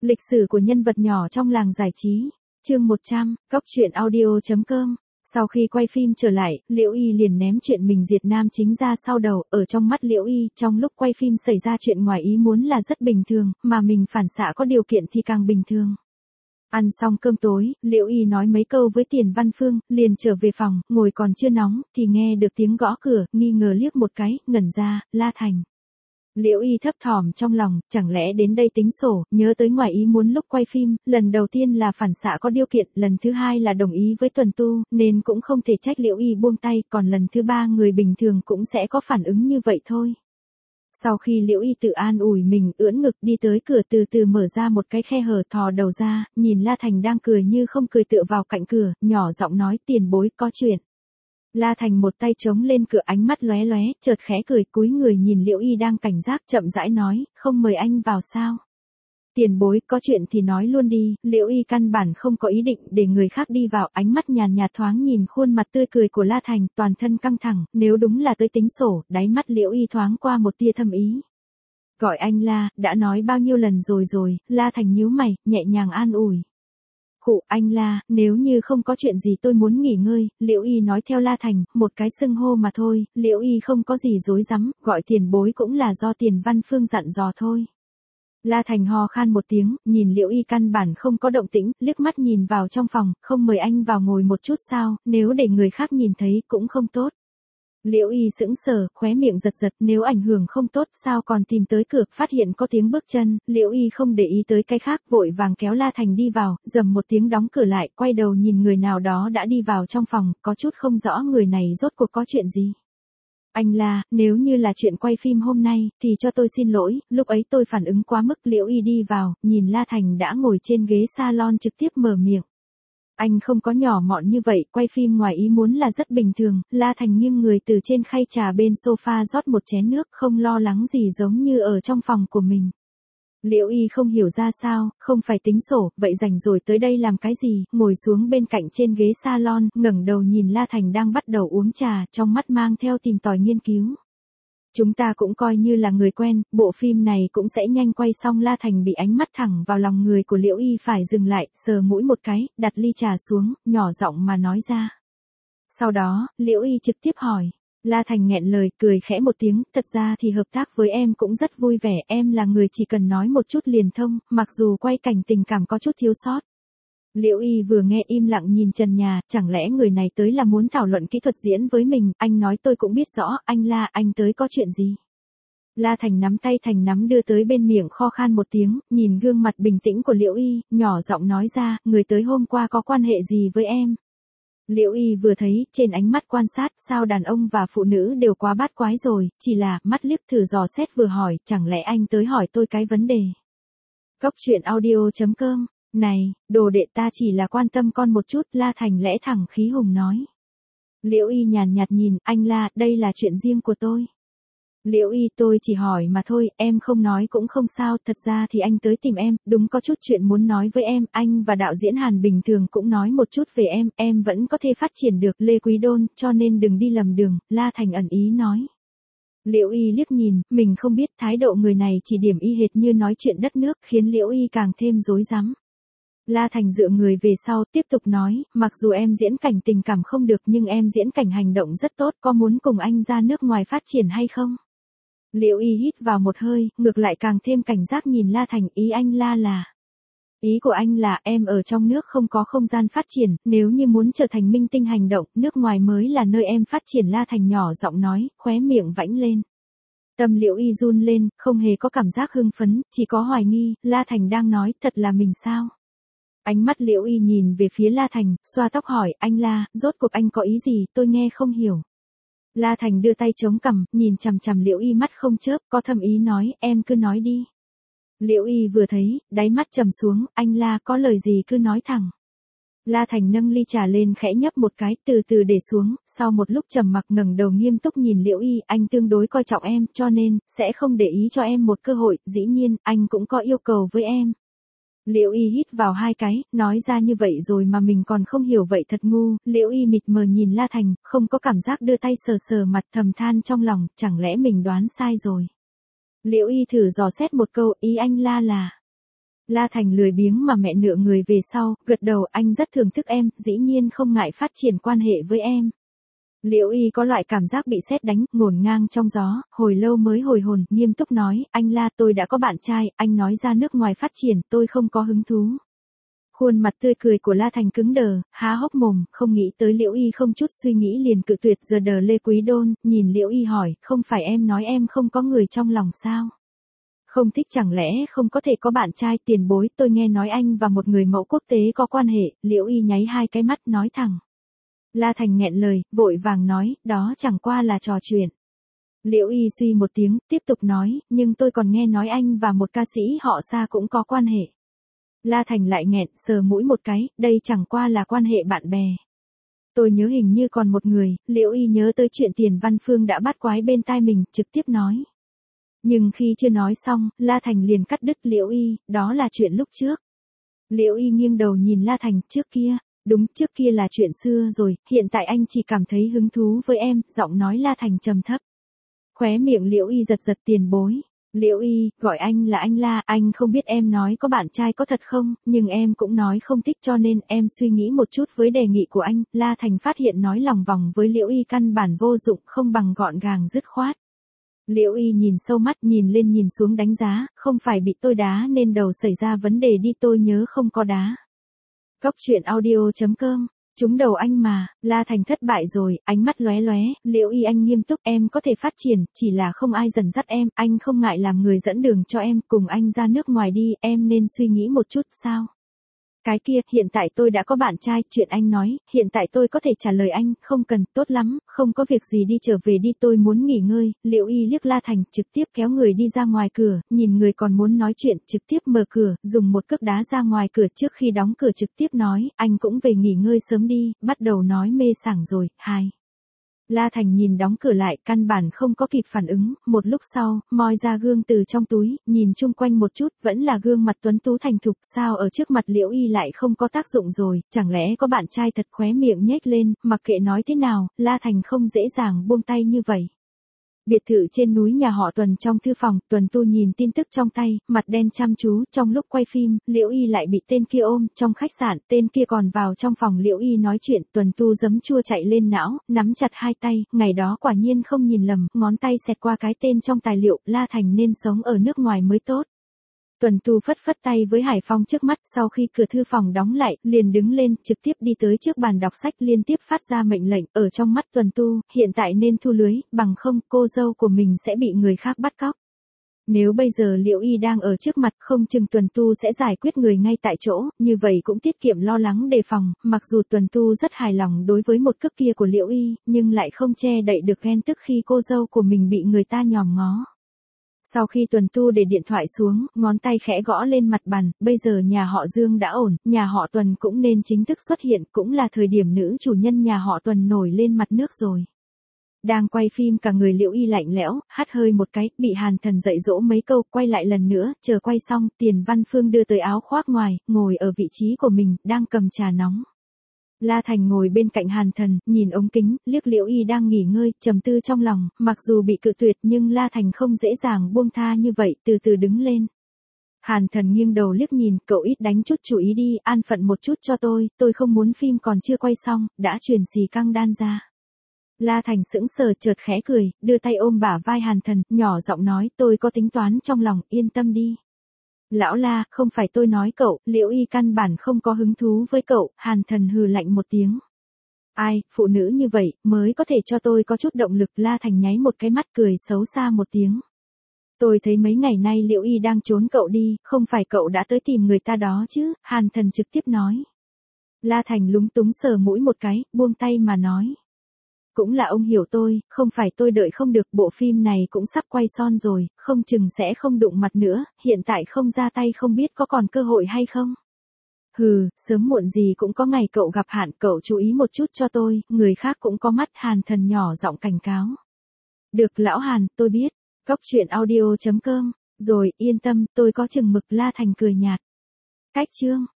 Lịch sử của nhân vật nhỏ trong làng giải trí. Chương 100, Cóc truyện audio.com. Sau khi quay phim trở lại, Liễu Y liền ném chuyện mình diệt nam chính ra sau đầu. Ở trong mắt Liễu Y, trong lúc quay phim xảy ra chuyện ngoài ý muốn là rất bình thường, mà mình phản xạ có điều kiện thì càng bình thường. Ăn xong cơm tối, Liễu Y nói mấy câu với Tiền Văn Phương, liền trở về phòng, ngồi còn chưa nóng, thì nghe được tiếng gõ cửa, nghi ngờ liếc một cái, ngẩn ra, La Thành. Liễu Y thấp thỏm trong lòng, chẳng lẽ đến đây tính sổ, nhớ tới ngoài ý muốn lúc quay phim, lần đầu tiên là phản xạ có điều kiện, lần thứ hai là đồng ý với Tuần Tu, nên cũng không thể trách Liễu Y buông tay, còn lần thứ ba người bình thường cũng sẽ có phản ứng như vậy thôi. Sau khi Liễu Y tự an ủi mình, ưỡn ngực đi tới cửa từ từ mở ra một cái khe hở, thò đầu ra, nhìn La Thành đang cười như không cười tựa vào cạnh cửa, nhỏ giọng nói, Tiền bối có chuyện. La Thành một tay chống lên cửa, ánh mắt lóe lóe, chợt khẽ cười, cúi người nhìn Liễu Y đang cảnh giác, chậm rãi nói, không mời anh vào sao? Tiền bối, có chuyện thì nói luôn đi. Liễu Y căn bản không có ý định để người khác đi vào, ánh mắt nhàn nhạt thoáng nhìn khuôn mặt tươi cười của La Thành, toàn thân căng thẳng, nếu đúng là tới tính sổ, đáy mắt Liễu Y thoáng qua một tia thâm ý. Gọi anh La, đã nói bao nhiêu lần rồi, La Thành nhíu mày, nhẹ nhàng an ủi. Khụ, anh La, nếu như không có chuyện gì tôi muốn nghỉ ngơi. Liễu Y nói theo La Thành, một cái xưng hô mà thôi, Liễu Y không có gì rối rắm, gọi tiền bối cũng là do Tiền Văn Phương dặn dò thôi. La Thành ho khan một tiếng, nhìn Liễu Y căn bản không có động tĩnh, liếc mắt nhìn vào trong phòng, không mời anh vào ngồi một chút sao, nếu để người khác nhìn thấy cũng không tốt. Liễu Y sững sờ, khóe miệng giật giật, nếu ảnh hưởng không tốt sao còn tìm tới cửa, phát hiện có tiếng bước chân, Liễu Y không để ý tới cái khác, vội vàng kéo La Thành đi vào, rầm một tiếng đóng cửa lại, quay đầu nhìn người nào đó đã đi vào trong phòng, có chút không rõ người này rốt cuộc có chuyện gì. Anh La, nếu như là chuyện quay phim hôm nay, thì cho tôi xin lỗi, lúc ấy tôi phản ứng quá mức. Liễu Y đi vào, nhìn La Thành đã ngồi trên ghế salon trực tiếp mở miệng. Anh không có nhỏ mọn như vậy, quay phim ngoài ý muốn là rất bình thường. La Thành nghiêng người từ trên khay trà bên sofa rót một chén nước, không lo lắng gì giống như ở trong phòng của mình. Liễu Y không hiểu ra sao, không phải tính sổ, vậy rảnh rồi tới đây làm cái gì, ngồi xuống bên cạnh trên ghế salon, ngẩng đầu nhìn La Thành đang bắt đầu uống trà, trong mắt mang theo tìm tòi nghiên cứu. Chúng ta cũng coi như là người quen, bộ phim này cũng sẽ nhanh quay xong. La Thành bị ánh mắt thẳng vào lòng người của Liễu Y phải dừng lại, sờ mũi một cái, đặt ly trà xuống, nhỏ giọng mà nói ra. Sau đó, Liễu Y trực tiếp hỏi. La Thành nghẹn lời, cười khẽ một tiếng, thật ra thì hợp tác với em cũng rất vui vẻ, em là người chỉ cần nói một chút liền thông, mặc dù quay cảnh tình cảm có chút thiếu sót. Liễu Y vừa nghe im lặng nhìn trần nhà, chẳng lẽ người này tới là muốn thảo luận kỹ thuật diễn với mình, anh nói tôi cũng biết rõ, anh La, anh tới có chuyện gì? La Thành nắm tay thành nắm đưa tới bên miệng, kho khan một tiếng, nhìn gương mặt bình tĩnh của Liễu Y, nhỏ giọng nói ra, người tới hôm qua có quan hệ gì với em? Liễu Y vừa thấy, trên ánh mắt quan sát, sao đàn ông và phụ nữ đều quá bát quái rồi, chỉ là, mắt liếc thử dò xét vừa hỏi, chẳng lẽ anh tới hỏi tôi cái vấn đề? Cóc truyện audio.com. Này, đồ đệ, ta chỉ là quan tâm con một chút. La Thành lẽ thẳng khí hùng nói. Liễu Y nhàn nhạt nhìn, anh La, đây là chuyện riêng của tôi. Liễu Y, tôi chỉ hỏi mà thôi, em không nói cũng không sao, thật ra thì anh tới tìm em, đúng có chút chuyện muốn nói với em, anh và đạo diễn Hàn bình thường cũng nói một chút về em vẫn có thể phát triển được Lê Quý Đôn, cho nên đừng đi lầm đường. La Thành ẩn ý nói. Liễu Y liếc nhìn, mình không biết, thái độ người này chỉ điểm y hệt như nói chuyện đất nước, khiến Liễu Y càng thêm rối rắm. La Thành dựa người về sau, tiếp tục nói, mặc dù em diễn cảnh tình cảm không được nhưng em diễn cảnh hành động rất tốt, có muốn cùng anh ra nước ngoài phát triển hay không? Liễu Y hít vào một hơi, ngược lại càng thêm cảnh giác nhìn La Thành, ý anh La là. Ý của anh là em ở trong nước không có không gian phát triển, nếu như muốn trở thành minh tinh hành động, nước ngoài mới là nơi em phát triển. La Thành nhỏ giọng nói, khóe miệng vãnh lên. Tâm Liễu Y run lên, không hề có cảm giác hưng phấn, chỉ có hoài nghi, La Thành đang nói, thật là mình sao? Ánh mắt Liễu Y nhìn về phía La Thành, xoa tóc hỏi, anh La, rốt cuộc anh có ý gì, tôi nghe không hiểu. La Thành đưa tay chống cằm, nhìn chằm chằm Liễu Y mắt không chớp, có thâm ý nói, em cứ nói đi. Liễu Y vừa thấy, đáy mắt trầm xuống, anh La, có lời gì cứ nói thẳng. La Thành nâng ly trà lên khẽ nhấp một cái, từ từ để xuống, sau một lúc trầm mặc ngẩng đầu nghiêm túc nhìn Liễu Y, anh tương đối coi trọng em, cho nên, sẽ không để ý cho em một cơ hội, dĩ nhiên, anh cũng có yêu cầu với em. Liễu Y hít vào hai cái, nói ra như vậy rồi mà mình còn không hiểu vậy thật ngu. Liễu Y mịt mờ nhìn La Thành, không có cảm giác, đưa tay sờ sờ mặt, thầm than trong lòng, chẳng lẽ mình đoán sai rồi. Liễu Y thử dò xét một câu, ý anh La là. La Thành lười biếng mà mẹ nửa người về sau, gật đầu, anh rất thưởng thức em, dĩ nhiên không ngại phát triển quan hệ với em. Liễu Y có loại cảm giác bị sét đánh, ngổn ngang trong gió, hồi lâu mới hồi hồn, nghiêm túc nói, anh La tôi đã có bạn trai, anh nói ra nước ngoài phát triển, tôi không có hứng thú. Khuôn mặt tươi cười của La Thành cứng đờ, há hốc mồm, không nghĩ tới Liễu Y không chút suy nghĩ liền cự tuyệt giờ đờ Lê Quý Đôn, nhìn Liễu Y hỏi, không phải em nói em không có người trong lòng sao? Không thích chẳng lẽ không có thể có bạn trai tiền bối, tôi nghe nói anh và một người mẫu quốc tế có quan hệ, Liễu Y nháy hai cái mắt nói thẳng. La Thành nghẹn lời, vội vàng nói, đó chẳng qua là trò chuyện. Liễu Y suy một tiếng, tiếp tục nói, nhưng tôi còn nghe nói anh và một ca sĩ họ Sa cũng có quan hệ. La Thành lại nghẹn, sờ mũi một cái, đây chẳng qua là quan hệ bạn bè. Tôi nhớ hình như còn một người, Liễu Y nhớ tới chuyện Tiền Văn Phương đã bắt quái bên tai mình, trực tiếp nói. Nhưng khi chưa nói xong, La Thành liền cắt đứt Liễu Y, đó là chuyện lúc trước. Liễu Y nghiêng đầu nhìn La Thành, trước kia. Đúng, trước kia là chuyện xưa rồi, hiện tại anh chỉ cảm thấy hứng thú với em, giọng nói La Thành trầm thấp. Khóe miệng Liễu Y giật giật, tiền bối. Liễu Y, gọi anh là anh La, anh không biết em nói có bạn trai có thật không, nhưng em cũng nói không thích cho nên em suy nghĩ một chút với đề nghị của anh. La Thành phát hiện nói lòng vòng với Liễu Y căn bản vô dụng, không bằng gọn gàng dứt khoát. Liễu Y nhìn sâu mắt, nhìn lên nhìn xuống đánh giá, không phải bị tôi đá nên đầu xảy ra vấn đề đi, tôi nhớ không có đá. Cóc truyện audio.com, trúng đầu anh mà, La Thành thất bại rồi, ánh mắt lóe lóe, Liễu Y anh nghiêm túc, em có thể phát triển, chỉ là không ai dần dắt em, anh không ngại làm người dẫn đường cho em, cùng anh ra nước ngoài đi, em nên suy nghĩ một chút, sao? Cái kia, hiện tại tôi đã có bạn trai, chuyện anh nói, hiện tại tôi có thể trả lời anh, không cần, tốt lắm, không có việc gì đi trở về đi, tôi muốn nghỉ ngơi. Liễu Y liếc La Thành, trực tiếp kéo người đi ra ngoài cửa, nhìn người còn muốn nói chuyện, trực tiếp mở cửa, dùng một cước đá ra ngoài cửa, trước khi đóng cửa trực tiếp nói, anh cũng về nghỉ ngơi sớm đi, bắt đầu nói mê sảng rồi, hai. La Thành nhìn đóng cửa lại, căn bản không có kịp phản ứng, một lúc sau, moi ra gương từ trong túi, nhìn chung quanh một chút, vẫn là gương mặt tuấn tú thành thục, sao ở trước mặt Liễu Y lại không có tác dụng rồi, chẳng lẽ có bạn trai thật, khóe miệng nhếch lên, mặc kệ nói thế nào, La Thành không dễ dàng buông tay như vậy. Biệt thự trên núi nhà họ Tuần trong thư phòng, Tuần Tu nhìn tin tức trong tay, mặt đen chăm chú, trong lúc quay phim, Liễu Y lại bị tên kia ôm, trong khách sạn, tên kia còn vào trong phòng Liễu Y nói chuyện, Tuần Tu giấm chua chạy lên não, nắm chặt hai tay, ngày đó quả nhiên không nhìn lầm, ngón tay xẹt qua cái tên trong tài liệu, La Thành nên sống ở nước ngoài mới tốt. Tuần Tu phất phất tay với Hải Phong trước mắt, sau khi cửa thư phòng đóng lại, liền đứng lên, trực tiếp đi tới trước bàn đọc sách, liên tiếp phát ra mệnh lệnh, ở trong mắt Tuần Tu, hiện tại nên thu lưới, bằng không, cô dâu của mình sẽ bị người khác bắt cóc. Nếu bây giờ Liễu Y đang ở trước mặt, không chừng Tuần Tu sẽ giải quyết người ngay tại chỗ, như vậy cũng tiết kiệm lo lắng đề phòng, mặc dù Tuần Tu rất hài lòng đối với một cước kia của Liễu Y, nhưng lại không che đậy được ghen tức khi cô dâu của mình bị người ta nhòm ngó. Sau khi Tuần Tu để điện thoại xuống, ngón tay khẽ gõ lên mặt bàn, bây giờ nhà họ Dương đã ổn, nhà họ Tuần cũng nên chính thức xuất hiện, cũng là thời điểm nữ chủ nhân nhà họ Tuần nổi lên mặt nước rồi. Đang quay phim cả người Liễu Y lạnh lẽo, hắt hơi một cái, bị Hàn Thần dạy dỗ mấy câu, quay lại lần nữa, chờ quay xong, Tiền Văn Phương đưa tới áo khoác ngoài, ngồi ở vị trí của mình, đang cầm trà nóng. La Thành ngồi bên cạnh Hàn Thần, nhìn ống kính, liếc Liễu Y đang nghỉ ngơi, trầm tư trong lòng, mặc dù bị cự tuyệt nhưng La Thành không dễ dàng buông tha như vậy, từ từ đứng lên. Hàn Thần nghiêng đầu liếc nhìn, cậu ít đánh chút chú ý đi, an phận một chút cho tôi không muốn phim còn chưa quay xong, đã truyền xì căng đan ra. La Thành sững sờ chợt khẽ cười, đưa tay ôm bả vai Hàn Thần, nhỏ giọng nói, tôi có tính toán trong lòng, yên tâm đi. Lão La, không phải tôi nói cậu, Liễu Y căn bản không có hứng thú với cậu, Hàn Thần hừ lạnh một tiếng. Ai, phụ nữ như vậy, mới có thể cho tôi có chút động lực, La Thành nháy một cái mắt cười xấu xa một tiếng. Tôi thấy mấy ngày nay Liễu Y đang trốn cậu đi, không phải cậu đã tới tìm người ta đó chứ, Hàn Thần trực tiếp nói. La Thành lúng túng sờ mũi một cái, buông tay mà nói. Cũng là ông hiểu tôi, không phải tôi đợi không được, bộ phim này cũng sắp quay son rồi, không chừng sẽ không đụng mặt nữa, hiện tại không ra tay không biết có còn cơ hội hay không. Hừ, sớm muộn gì cũng có ngày cậu gặp hạn, cậu chú ý một chút cho tôi, người khác cũng có mắt, Hàn Thần nhỏ giọng cảnh cáo. Được lão Hàn, tôi biết, cóc truyện audio.com, rồi, yên tâm, tôi có chừng mực, La Thành cười nhạt. Cách chương.